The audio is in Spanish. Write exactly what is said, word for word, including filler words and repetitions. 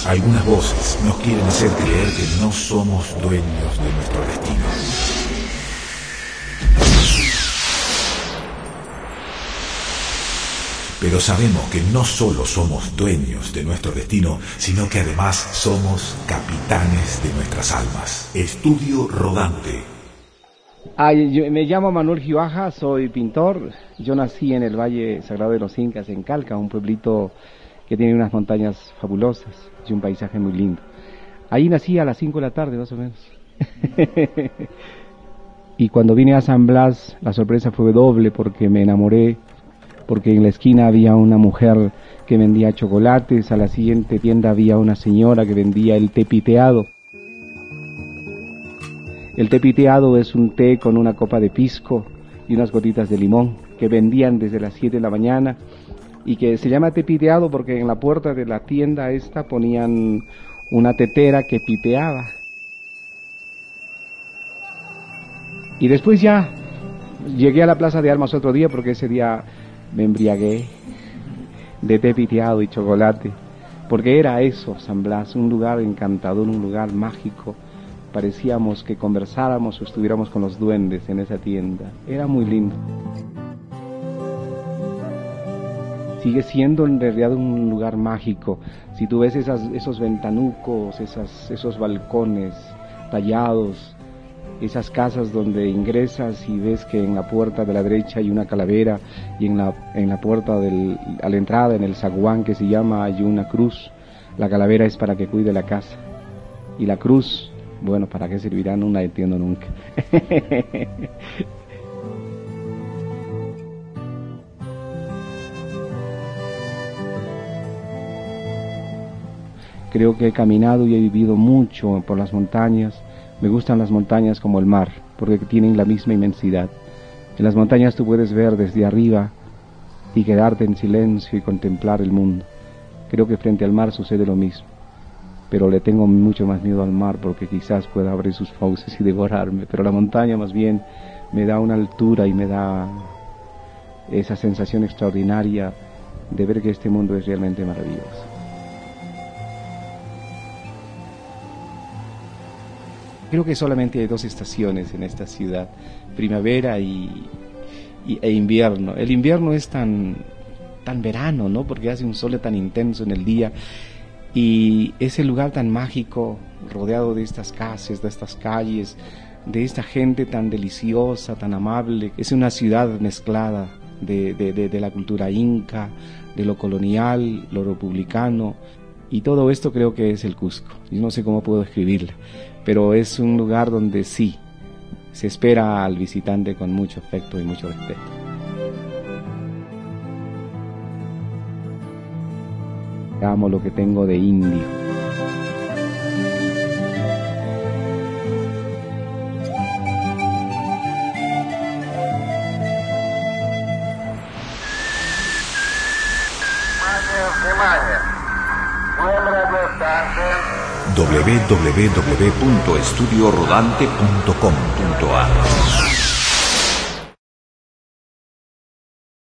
Algunas voces nos quieren hacer creer que no somos dueños de nuestro destino. Pero sabemos que no solo somos dueños de nuestro destino, sino que además somos capitanes de nuestras almas. Estudio Rodante. Ah, yo, me llamo Manuel Gibaja, soy pintor. Yo nací en el Valle Sagrado de los Incas, en Calca, un pueblito que tiene unas montañas fabulosas y un paisaje muy lindo. Ahí nací a las cinco de la tarde, más o menos. Y cuando vine a San Blas, la sorpresa fue doble porque me enamoré, porque en la esquina había una mujer que vendía chocolates, a la siguiente tienda había una señora que vendía el té piteado. El té piteado es un té con una copa de pisco y unas gotitas de limón que vendían desde las siete de la mañana y que se llama té piteado porque en la puerta de la tienda esta ponían una tetera que piteaba. Y después ya llegué a la Plaza de Armas otro día porque ese día me embriagué de té piteado y chocolate, porque era eso, San Blas, un lugar encantador, un lugar mágico. Parecíamos que conversáramos o estuviéramos con los duendes en esa tienda. Era muy lindo. Sigue siendo en realidad un lugar mágico. Si tú ves esas, esos ventanucos, esas, esos balcones tallados, esas casas donde ingresas y ves que en la puerta de la derecha hay una calavera y en la, en la puerta del, a la entrada, en el zaguán que se llama, hay una cruz. La calavera es para que cuide la casa. Y la cruz, bueno, ¿para qué servirá? No la entiendo nunca. Creo que he caminado y he vivido mucho por las montañas. Me gustan las montañas como el mar, porque tienen la misma inmensidad. En las montañas tú puedes ver desde arriba y quedarte en silencio y contemplar el mundo. Creo que frente al mar sucede lo mismo, pero le tengo mucho más miedo al mar porque quizás pueda abrir sus fauces y devorarme. Pero la montaña más bien me da una altura y me da esa sensación extraordinaria de ver que este mundo es realmente maravilloso. Creo que solamente hay dos estaciones en esta ciudad, primavera y, y, e invierno. El invierno es tan, tan verano, ¿no? Porque hace un sol tan intenso en el día y ese lugar tan mágico, rodeado de estas casas, de estas calles, de esta gente tan deliciosa, tan amable. Es una ciudad mezclada de, de, de, de la cultura inca, de lo colonial, lo republicano, y todo esto creo que es el Cusco. Yo no sé cómo puedo escribirla, pero es un lugar donde sí, se espera al visitante con mucho afecto y mucho respeto. Amo lo que tengo de indio. w w w punto estudio rodante punto com punto a r